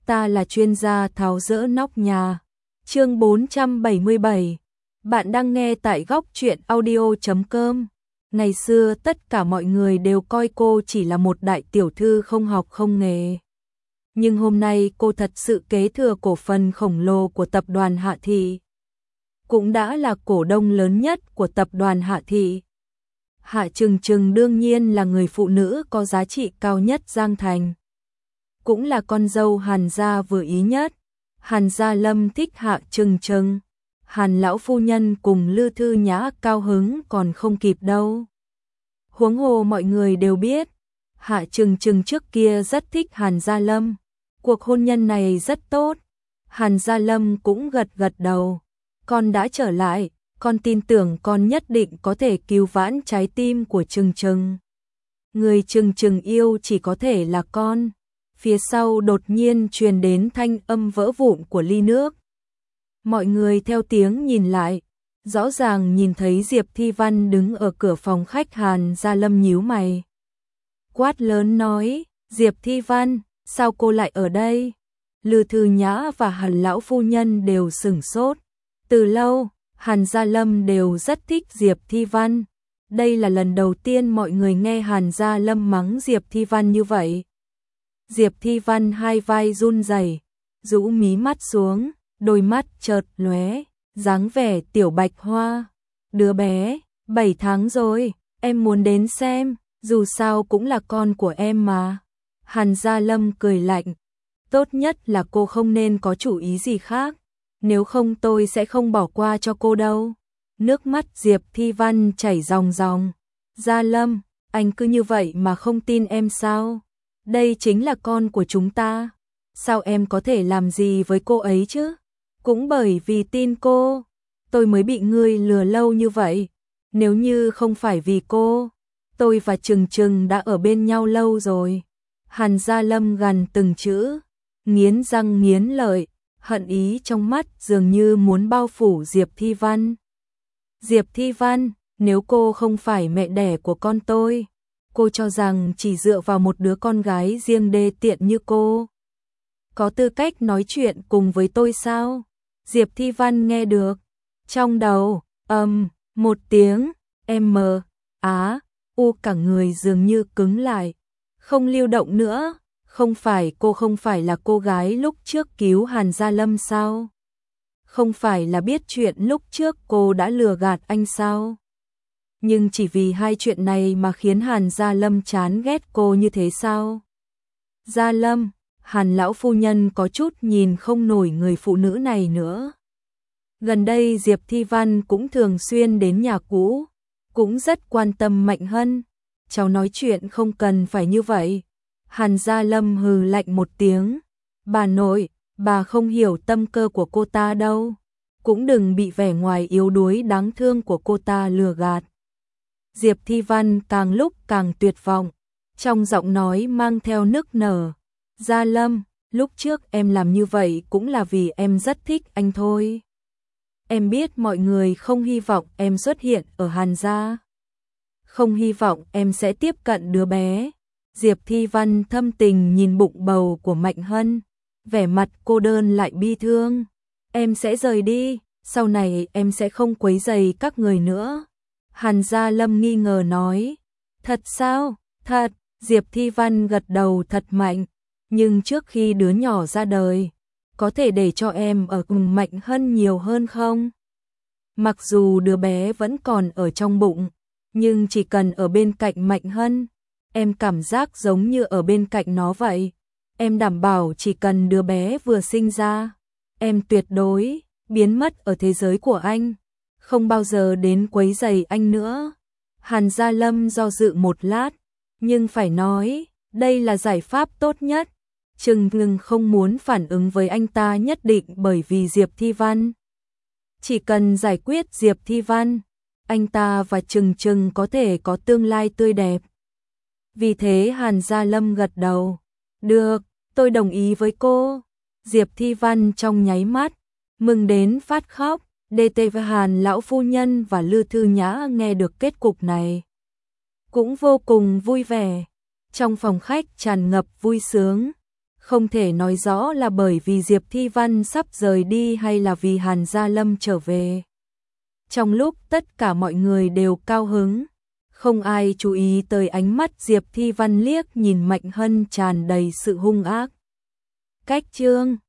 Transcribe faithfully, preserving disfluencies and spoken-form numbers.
ta là chuyên gia tháo dỡ nóc nhà. Chương bốn trăm bảy mươi bảy. Bạn đang nghe tại góc truyện audio chấm com. Ngày xưa tất cả mọi người đều coi cô chỉ là một đại tiểu thư không học không nghề. Nhưng hôm nay cô thật sự kế thừa cổ phần khổng lồ của tập đoàn Hạ Thị. Cũng đã là cổ đông lớn nhất của tập đoàn Hạ Thị. Hạ Trừng Trừng đương nhiên là người phụ nữ có giá trị cao nhất Giang Thành. Cũng là con dâu Hàn gia vừa ý nhất. Hàn Gia Lâm thích Hạ Trừng Trừng. Hàn lão phu nhân cùng Lư Thư Nhã cao hứng còn không kịp đâu. Huống hồ mọi người đều biết, Hạ Trừng Trừng trước kia rất thích Hàn Gia Lâm. Cuộc hôn nhân này rất tốt. Hàn Gia Lâm cũng gật gật đầu. Con đã trở lại, con tin tưởng con nhất định có thể cứu vãn trái tim của Trừng Trừng. Người Trừng Trừng yêu chỉ có thể là con. Phía sau đột nhiên truyền đến thanh âm vỡ vụn của ly nước. Mọi người theo tiếng nhìn lại, rõ ràng nhìn thấy Diệp Thi Văn đứng ở cửa phòng khách. Hàn Gia Lâm nhíu mày, quát lớn nói: Diệp Thi Văn, sao cô lại ở đây? Lư Thư Nhã và Hàn lão phu nhân đều sửng sốt. Từ lâu, Hàn Gia Lâm đều rất thích Diệp Thi Văn. Đây là lần đầu tiên mọi người nghe Hàn Gia Lâm mắng Diệp Thi Văn như vậy. Diệp Thi Văn hai vai run rẩy, rũ mí mắt xuống, đôi mắt chợt lóe, dáng vẻ tiểu bạch hoa. Đứa bé, bảy tháng rồi, em muốn đến xem, dù sao cũng là con của em mà. Hàn Gia Lâm cười lạnh, tốt nhất là cô không nên có chủ ý gì khác, nếu không tôi sẽ không bỏ qua cho cô đâu. Nước mắt Diệp Thi Văn chảy ròng ròng. Gia Lâm, anh cứ như vậy mà không tin em sao? Đây chính là con của chúng ta. Sao em có thể làm gì với cô ấy chứ? Cũng bởi vì tin cô, tôi mới bị ngươi lừa lâu như vậy. Nếu như không phải vì cô, tôi và Trừng Trừng đã ở bên nhau lâu rồi. Hàn Gia Lâm gằn từng chữ, nghiến răng nghiến lợi, hận ý trong mắt dường như muốn bao phủ Diệp Thi Văn. Diệp Thi Văn, nếu cô không phải mẹ đẻ của con tôi, cô cho rằng chỉ dựa vào một đứa con gái riêng đê tiện như cô, có tư cách nói chuyện cùng với tôi sao? Diệp Thi Văn nghe được, trong đầu, ầm, um, một tiếng, M, Á, U cả người dường như cứng lại, không lưu động nữa. Không phải cô không phải là cô gái lúc trước cứu Hàn Gia Lâm sao? Không phải là biết chuyện lúc trước cô đã lừa gạt anh sao? Nhưng chỉ vì hai chuyện này mà khiến Hàn Gia Lâm chán ghét cô như thế sao? Gia Lâm, Hàn lão phu nhân có chút nhìn không nổi người phụ nữ này nữa. Gần đây Diệp Thi Văn cũng thường xuyên đến nhà cũ, cũng rất quan tâm Mạnh Hân. Cháu nói chuyện không cần phải như vậy. Hàn Gia Lâm hừ lạnh một tiếng. Bà nội, bà không hiểu tâm cơ của cô ta đâu. Cũng đừng bị vẻ ngoài yếu đuối đáng thương của cô ta lừa gạt. Diệp Thi Văn càng lúc càng tuyệt vọng, trong giọng nói mang theo nức nở. Gia Lâm, lúc trước em làm như vậy cũng là vì em rất thích anh thôi. Em biết mọi người không hy vọng em xuất hiện ở Hàn gia, không hy vọng em sẽ tiếp cận đứa bé. Diệp Thi Văn thâm tình nhìn bụng bầu của Mạnh Hân, vẻ mặt cô đơn lại bi thương. Em sẽ rời đi, sau này em sẽ không quấy rầy các người nữa. Hàn Gia Lâm nghi ngờ nói. Thật sao? Thật. Diệp Thi Văn gật đầu thật mạnh. Nhưng trước khi đứa nhỏ ra đời, có thể để cho em ở cùng Mạnh Hân nhiều hơn không? Mặc dù đứa bé vẫn còn ở trong bụng, nhưng chỉ cần ở bên cạnh Mạnh Hân, em cảm giác giống như ở bên cạnh nó vậy. Em đảm bảo chỉ cần đứa bé vừa sinh ra, em tuyệt đối biến mất ở thế giới của anh, không bao giờ đến quấy rầy anh nữa. Hàn Gia Lâm do dự một lát, nhưng phải nói, đây là giải pháp tốt nhất. Trừng Trừng không muốn phản ứng với anh ta nhất định bởi vì Diệp Thi Văn. Chỉ cần giải quyết Diệp Thi Văn, anh ta và Trừng Trừng có thể có tương lai tươi đẹp. Vì thế Hàn Gia Lâm gật đầu. Được, tôi đồng ý với cô. Diệp Thi Văn trong nháy mắt, mừng đến phát khóc. đê tê và Hàn lão phu nhân và Lư Thư Nhã nghe được kết cục này, cũng vô cùng vui vẻ. Trong phòng khách tràn ngập vui sướng. Không thể nói rõ là bởi vì Diệp Thi Văn sắp rời đi hay là vì Hàn Gia Lâm trở về. Trong lúc tất cả mọi người đều cao hứng, không ai chú ý tới ánh mắt Diệp Thi Văn liếc nhìn Mạnh Hân tràn đầy sự hung ác. Cách chương